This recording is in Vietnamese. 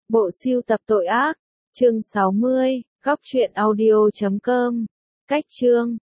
Bộ sưu tập tội ác, chương 60, góc truyện audio.com, cách chương.